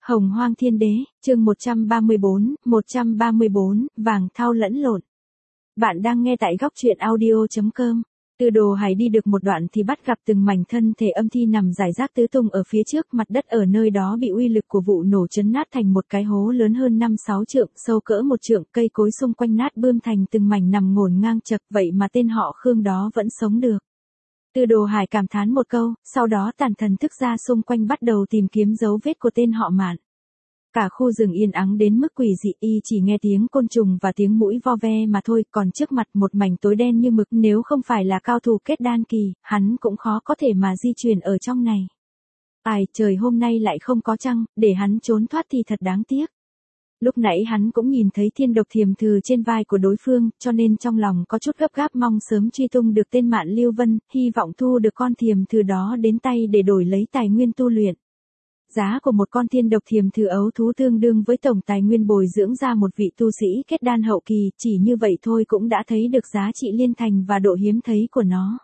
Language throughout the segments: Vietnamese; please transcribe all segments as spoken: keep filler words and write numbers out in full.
Hồng Hoang Thiên Đế, chương một trăm ba mươi bốn, một trăm ba mươi bốn, vàng thau lẫn lộn. Bạn đang nghe tại góc truyện audio chấm com. Từ Đồ Hải đi được một đoạn thì bắt gặp từng mảnh thân thể âm thi nằm rải rác tứ tung ở phía trước, mặt đất ở nơi đó bị uy lực của vụ nổ chấn nát thành một cái hố lớn hơn năm sáu trượng, sâu cỡ một trượng, cây cối xung quanh nát bươm thành từng mảnh nằm ngổn ngang chật, vậy mà tên họ Khương đó vẫn sống được. Từ Đồ Hải cảm thán một câu, sau đó tản thần thức ra xung quanh bắt đầu tìm kiếm dấu vết của tên họ Mạn. Cả khu rừng yên ắng đến mức quỷ dị, y chỉ nghe tiếng côn trùng và tiếng mũi vo ve mà thôi, còn trước mặt một mảnh tối đen như mực, nếu không phải là cao thủ kết đan kỳ, hắn cũng khó có thể mà di chuyển ở trong này. Ai, trời hôm nay lại không có trăng, để hắn trốn thoát thì thật đáng tiếc. Lúc nãy hắn cũng nhìn thấy thiên độc thiềm thừ trên vai của đối phương, cho nên trong lòng có chút gấp gáp mong sớm truy tung được tên Mạn Lưu Vân, hy vọng thu được con thiềm thừ đó đến tay để đổi lấy tài nguyên tu luyện. Giá của một con thiên độc thiềm thừ ấu thú tương đương với tổng tài nguyên bồi dưỡng ra một vị tu sĩ kết đan hậu kỳ, chỉ như vậy thôi cũng đã thấy được giá trị liên thành và độ hiếm thấy của nó.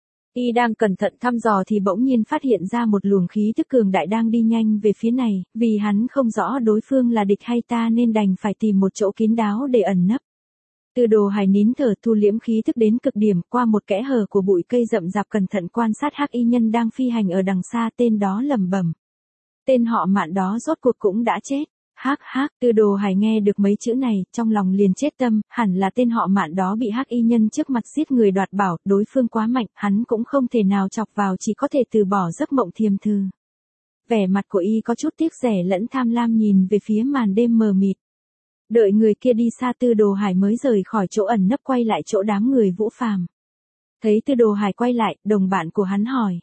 Y đang cẩn thận thăm dò thì bỗng nhiên phát hiện ra một luồng khí tức cường đại đang đi nhanh về phía này, vì hắn không rõ đối phương là địch hay ta nên đành phải tìm một chỗ kín đáo để ẩn nấp. Từ Đồ Hải nín thở thu liễm khí tức đến cực điểm, qua một kẽ hở của bụi cây rậm rạp cẩn thận quan sát hắc y nhân đang phi hành ở đằng xa, tên đó lẩm bẩm. Tên họ Mạn đó rốt cuộc cũng đã chết. Hắc hắc, Từ Đồ Hải nghe được mấy chữ này, trong lòng liền chết tâm, hẳn là tên họ Mạn đó bị hắc y nhân trước mặt giết người đoạt bảo, đối phương quá mạnh, hắn cũng không thể nào chọc vào, chỉ có thể từ bỏ giấc mộng thiềm thừ. Vẻ mặt của y có chút tiếc rẻ lẫn tham lam nhìn về phía màn đêm mờ mịt. Đợi người kia đi xa Từ Đồ Hải mới rời khỏi chỗ ẩn nấp quay lại chỗ đám người Vũ Phàm. Thấy Từ Đồ Hải quay lại, đồng bạn của hắn hỏi.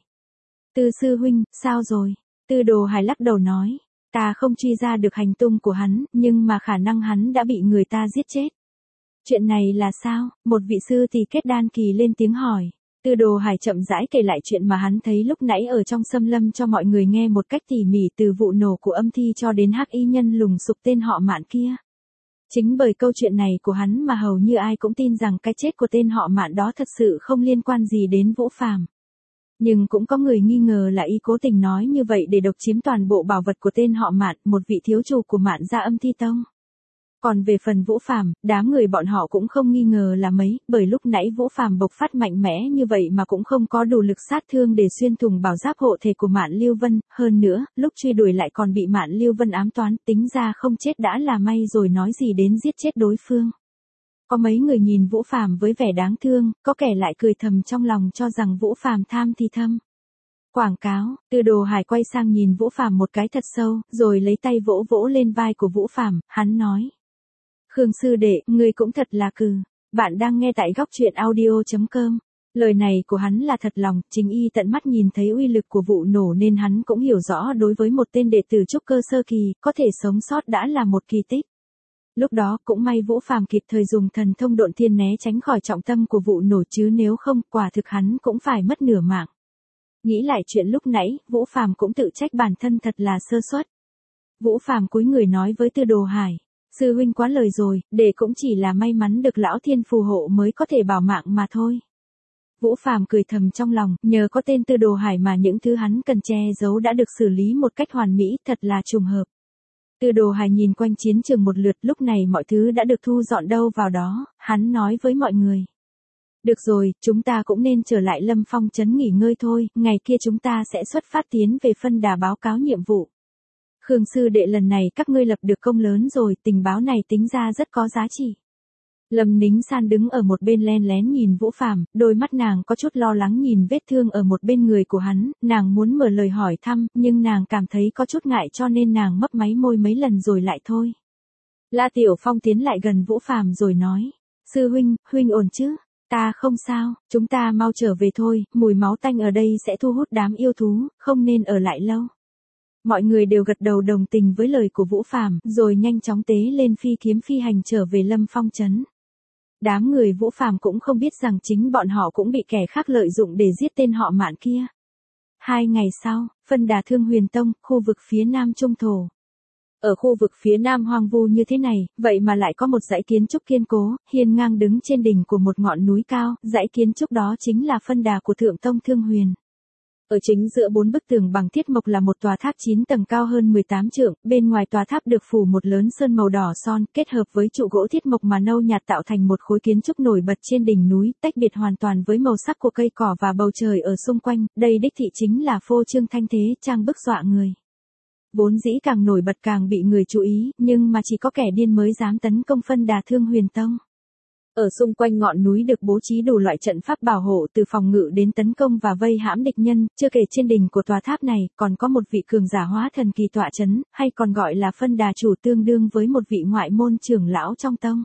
Từ sư huynh, sao rồi? Từ Đồ Hải lắc đầu nói. Ta không truy ra được hành tung của hắn, nhưng mà khả năng hắn đã bị người ta giết chết. Chuyện này là sao? Một vị sư tỷ kết đan kỳ lên tiếng hỏi. Từ Đồ Hải chậm rãi kể lại chuyện mà hắn thấy lúc nãy ở trong xâm lâm cho mọi người nghe một cách tỉ mỉ, từ vụ nổ của âm thi cho đến hắc y nhân lùng sục tên họ Mạn kia. Chính bởi câu chuyện này của hắn mà hầu như ai cũng tin rằng cái chết của tên họ Mạn đó thật sự không liên quan gì đến Vũ Phàm. Nhưng cũng có người nghi ngờ là y cố tình nói như vậy để độc chiếm toàn bộ bảo vật của tên họ Mạn, một vị thiếu chủ của Mạn gia Âm Thi Tông. Còn về phần Vũ Phàm, đám người bọn họ cũng không nghi ngờ là mấy, bởi lúc nãy Vũ Phàm bộc phát mạnh mẽ như vậy mà cũng không có đủ lực sát thương để xuyên thủng bảo giáp hộ thể của Mạn Lưu Vân, hơn nữa, lúc truy đuổi lại còn bị Mạn Lưu Vân ám toán, tính ra không chết đã là may rồi nói gì đến giết chết đối phương. Có mấy người nhìn Vũ Phàm với vẻ đáng thương, có kẻ lại cười thầm trong lòng cho rằng Vũ Phàm tham thì thâm. Quảng cáo, Từ Đồ Hải quay sang nhìn Vũ Phàm một cái thật sâu, rồi lấy tay vỗ vỗ lên vai của Vũ Phàm, hắn nói. Khương sư đệ, ngươi cũng thật là cừ. Bạn đang nghe tại góc truyện audio chấm com. Lời này của hắn là thật lòng, chính y tận mắt nhìn thấy uy lực của vụ nổ nên hắn cũng hiểu rõ đối với một tên đệ tử trúc cơ sơ kỳ, có thể sống sót đã là một kỳ tích. Lúc đó cũng may Vũ Phàm kịp thời dùng thần thông độn thiên né tránh khỏi trọng tâm của vụ nổ, chứ nếu không, quả thực hắn cũng phải mất nửa mạng. Nghĩ lại chuyện lúc nãy, Vũ Phàm cũng tự trách bản thân thật là sơ suất. Vũ Phàm cúi người nói với Từ Đồ Hải, sư huynh quá lời rồi, để cũng chỉ là may mắn được lão thiên phù hộ mới có thể bảo mạng mà thôi. Vũ Phàm cười thầm trong lòng, nhờ có tên Từ Đồ Hải mà những thứ hắn cần che giấu đã được xử lý một cách hoàn mỹ, thật là trùng hợp. Từ Đồ Hải nhìn quanh chiến trường một lượt, lúc này mọi thứ đã được thu dọn đâu vào đó, hắn nói với mọi người. Được rồi, chúng ta cũng nên trở lại Lâm Phong trấn nghỉ ngơi thôi, ngày kia chúng ta sẽ xuất phát tiến về phân đà báo cáo nhiệm vụ. Khương sư đệ, lần này các ngươi lập được công lớn rồi, tình báo này tính ra rất có giá trị. Lâm Nính San đứng ở một bên len lén nhìn Vũ Phàm, đôi mắt nàng có chút lo lắng nhìn vết thương ở một bên người của hắn, nàng muốn mở lời hỏi thăm, nhưng nàng cảm thấy có chút ngại cho nên nàng mấp máy môi mấy lần rồi lại thôi. La Tiểu Phong tiến lại gần Vũ Phàm rồi nói, sư huynh, huynh ổn chứ? Ta không sao, chúng ta mau trở về thôi, mùi máu tanh ở đây sẽ thu hút đám yêu thú, không nên ở lại lâu. Mọi người đều gật đầu đồng tình với lời của Vũ Phàm, rồi nhanh chóng tế lên phi kiếm phi hành trở về Lâm Phong trấn. Đám người Vũ Phàm cũng không biết rằng chính bọn họ cũng bị kẻ khác lợi dụng để giết tên họ Mạn kia. Hai ngày sau, phân đà Thương Huyền Tông, khu vực phía nam Trung Thổ. Ở khu vực phía nam hoang vu như thế này, vậy mà lại có một dãy kiến trúc kiên cố, hiên ngang đứng trên đỉnh của một ngọn núi cao, dãy kiến trúc đó chính là phân đà của Thượng Tông Thương Huyền. Ở chính giữa bốn bức tường bằng thiết mộc là một tòa tháp chín tầng cao hơn mười tám trượng, bên ngoài tòa tháp được phủ một lớn sơn màu đỏ son, kết hợp với trụ gỗ thiết mộc mà nâu nhạt tạo thành một khối kiến trúc nổi bật trên đỉnh núi, tách biệt hoàn toàn với màu sắc của cây cỏ và bầu trời ở xung quanh, đây đích thị chính là phô trương thanh thế, trang bức dọa người. Vốn dĩ càng nổi bật càng bị người chú ý, nhưng mà chỉ có kẻ điên mới dám tấn công Phân Đà Thương Huyền Tông. Ở xung quanh ngọn núi được bố trí đủ loại trận pháp bảo hộ từ phòng ngự đến tấn công và vây hãm địch nhân, chưa kể trên đỉnh của tòa tháp này còn có một vị cường giả hóa thần kỳ tọa chấn, hay còn gọi là Phân Đà chủ, tương đương với một vị ngoại môn trưởng lão trong tông.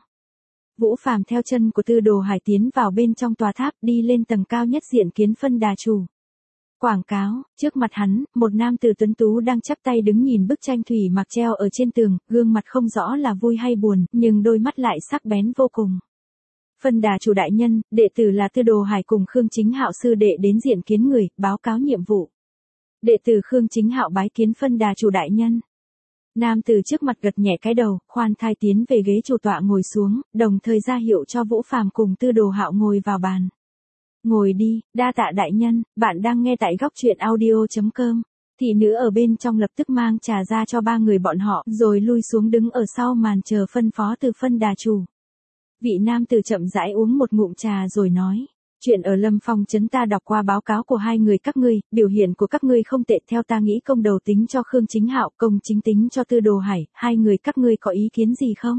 Vũ Phàm theo chân của Tư Đồ Hải tiến vào bên trong tòa tháp, đi lên tầng cao nhất diện kiến Phân Đà chủ. Quảng cáo, trước mặt hắn, một nam tử tuấn tú đang chắp tay đứng nhìn bức tranh thủy mặc treo ở trên tường, gương mặt không rõ là vui hay buồn, nhưng đôi mắt lại sắc bén vô cùng. Phân Đà chủ đại nhân, đệ tử là Tư Đồ Hải cùng Khương Chính Hạo sư đệ đến diện kiến người, báo cáo nhiệm vụ. Đệ tử Khương Chính Hạo bái kiến Phân Đà chủ đại nhân. Nam tử trước mặt gật nhẹ cái đầu, khoan thai tiến về ghế chủ tọa ngồi xuống, đồng thời ra hiệu cho Vũ Phàm cùng Tư Đồ Hạo ngồi vào bàn. Ngồi đi, đa tạ đại nhân, bạn đang nghe tại góc truyện audio chấm com. Thị nữ ở bên trong lập tức mang trà ra cho ba người bọn họ, rồi lui xuống đứng ở sau màn chờ phân phó từ Phân Đà chủ. Vị nam tử chậm rãi uống một ngụm trà rồi nói, chuyện ở Lâm Phong trấn ta đọc qua báo cáo của hai người các ngươi, biểu hiện của các ngươi không tệ, theo ta nghĩ công đầu tính cho Khương Chính Hạo, công chính tính cho Tư Đồ Hải, hai người các ngươi có ý kiến gì không?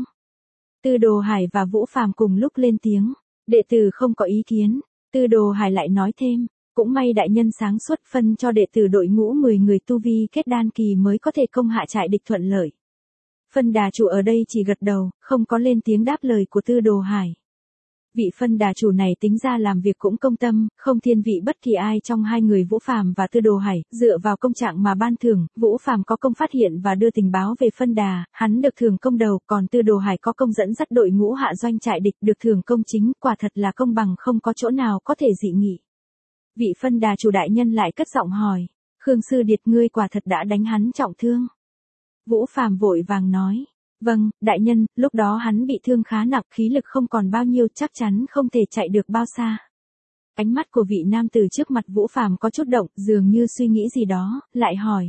Tư Đồ Hải và Vũ Phàm cùng lúc lên tiếng, đệ tử không có ý kiến. Tư Đồ Hải lại nói thêm, cũng may đại nhân sáng suốt phân cho đệ tử đội ngũ mười người tu vi kết đan kỳ mới có thể công hạ trại địch thuận lợi. Phân Đà chủ ở đây chỉ gật đầu, không có lên tiếng đáp lời của Tư Đồ Hải. Vị Phân Đà chủ này tính ra làm việc cũng công tâm, không thiên vị bất kỳ ai trong hai người Vũ Phàm và Tư Đồ Hải, dựa vào công trạng mà ban thưởng, Vũ Phàm có công phát hiện và đưa tình báo về Phân Đà, hắn được thưởng công đầu, còn Tư Đồ Hải có công dẫn dắt đội ngũ hạ doanh trại địch được thưởng công chính, quả thật là công bằng không có chỗ nào có thể dị nghị. Vị Phân Đà chủ đại nhân lại cất giọng hỏi, Khương sư điệt ngươi quả thật đã đánh hắn trọng thương. Vũ Phàm vội vàng nói, vâng, đại nhân, lúc đó hắn bị thương khá nặng, khí lực không còn bao nhiêu, chắc chắn không thể chạy được bao xa. Ánh mắt của vị nam tử trước mặt Vũ Phàm có chút động, dường như suy nghĩ gì đó, lại hỏi.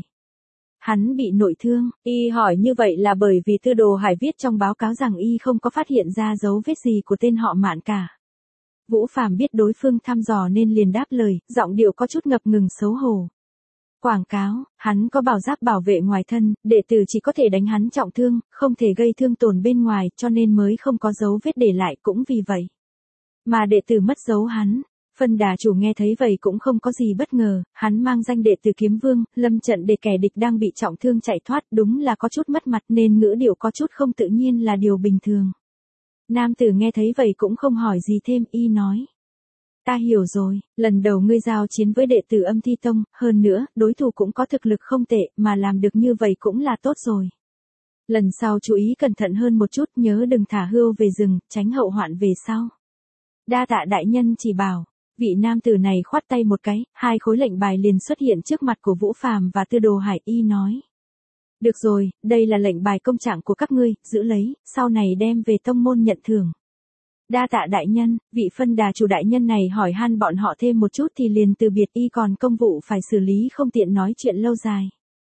Hắn bị nội thương, y hỏi như vậy là bởi vì Tư Đồ Hải viết trong báo cáo rằng y không có phát hiện ra dấu vết gì của tên họ Mạn cả. Vũ Phàm biết đối phương thăm dò nên liền đáp lời, giọng điệu có chút ngập ngừng xấu hổ. Quảng cáo, hắn có bảo giáp bảo vệ ngoài thân, đệ tử chỉ có thể đánh hắn trọng thương, không thể gây thương tổn bên ngoài, cho nên mới không có dấu vết để lại, cũng vì vậy mà đệ tử mất dấu hắn. Phân Đà chủ nghe thấy vậy cũng không có gì bất ngờ, hắn mang danh đệ tử Kiếm Vương, lâm trận để kẻ địch đang bị trọng thương chạy thoát, đúng là có chút mất mặt nên ngữ điệu có chút không tự nhiên là điều bình thường. Nam tử nghe thấy vậy cũng không hỏi gì thêm, y nói. Ta hiểu rồi, lần đầu ngươi giao chiến với đệ tử Âm Thi Tông, hơn nữa, đối thủ cũng có thực lực không tệ, mà làm được như vậy cũng là tốt rồi. Lần sau chú ý cẩn thận hơn một chút, nhớ đừng thả hươu về rừng, tránh hậu hoạn về sau. Đa tạ đại nhân chỉ bảo, vị nam tử này khoát tay một cái, hai khối lệnh bài liền xuất hiện trước mặt của Vũ Phàm và Tư Đồ Hải, y nói. Được rồi, đây là lệnh bài công trạng của các ngươi, giữ lấy, sau này đem về tông môn nhận thưởng. Đa tạ đại nhân, vị Phân Đà chủ đại nhân này hỏi han bọn họ thêm một chút thì liền từ biệt, y còn công vụ phải xử lý không tiện nói chuyện lâu dài.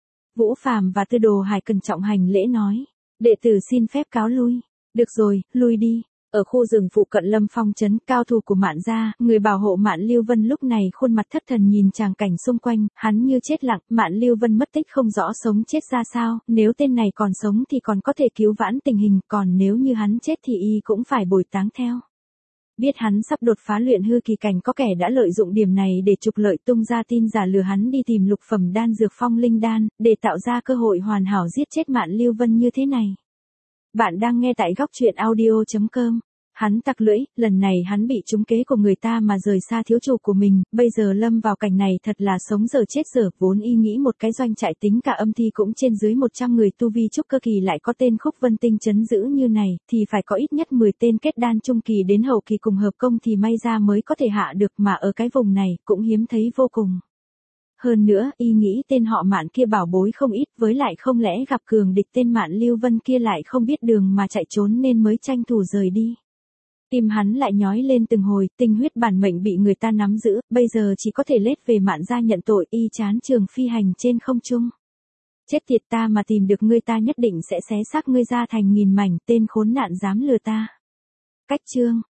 Vũ Phàm và Tư Đồ Hải cẩn trọng hành lễ nói, đệ tử xin phép cáo lui. Được rồi, lui đi. Ở khu rừng phụ cận Lâm Phong trấn, cao thủ của Mạn gia, người bảo hộ Mạn Lưu Vân lúc này khuôn mặt thất thần nhìn tràng cảnh xung quanh, hắn như chết lặng, Mạn Lưu Vân mất tích không rõ sống chết ra sao, nếu tên này còn sống thì còn có thể cứu vãn tình hình, còn nếu như hắn chết thì y cũng phải bồi táng theo. Biết hắn sắp đột phá luyện hư kỳ cảnh, có kẻ đã lợi dụng điểm này để trục lợi, tung ra tin giả lừa hắn đi tìm lục phẩm đan dược phong linh đan, để tạo ra cơ hội hoàn hảo giết chết Mạn Lưu Vân như thế này. Bạn đang nghe tại góc truyện audio chấm com. Hắn tặc lưỡi, lần này hắn bị trúng kế của người ta mà rời xa thiếu chủ của mình, bây giờ lâm vào cảnh này thật là sống giờ chết giờ, vốn y nghĩ một cái doanh trại tính cả Âm Thi cũng trên dưới một trăm người tu vi trúc cơ kỳ lại có tên Khúc Vân Tinh trấn giữ như này, thì phải có ít nhất mười tên kết đan trung kỳ đến hậu kỳ cùng hợp công thì may ra mới có thể hạ được, mà ở cái vùng này cũng hiếm thấy vô cùng. Hơn nữa, y nghĩ tên họ Mạn kia bảo bối không ít, với lại không lẽ gặp cường địch tên Mạn Lưu Vân kia lại không biết đường mà chạy trốn nên mới tranh thủ rời đi. Tim hắn lại nhói lên từng hồi, tinh huyết bản mệnh bị người ta nắm giữ, bây giờ chỉ có thể lết về Mạn gia nhận tội, y chán trường phi hành trên không trung. Chết tiệt, ta mà tìm được ngươi ta nhất định sẽ xé xác ngươi ra thành nghìn mảnh, tên khốn nạn dám lừa ta. Cách chương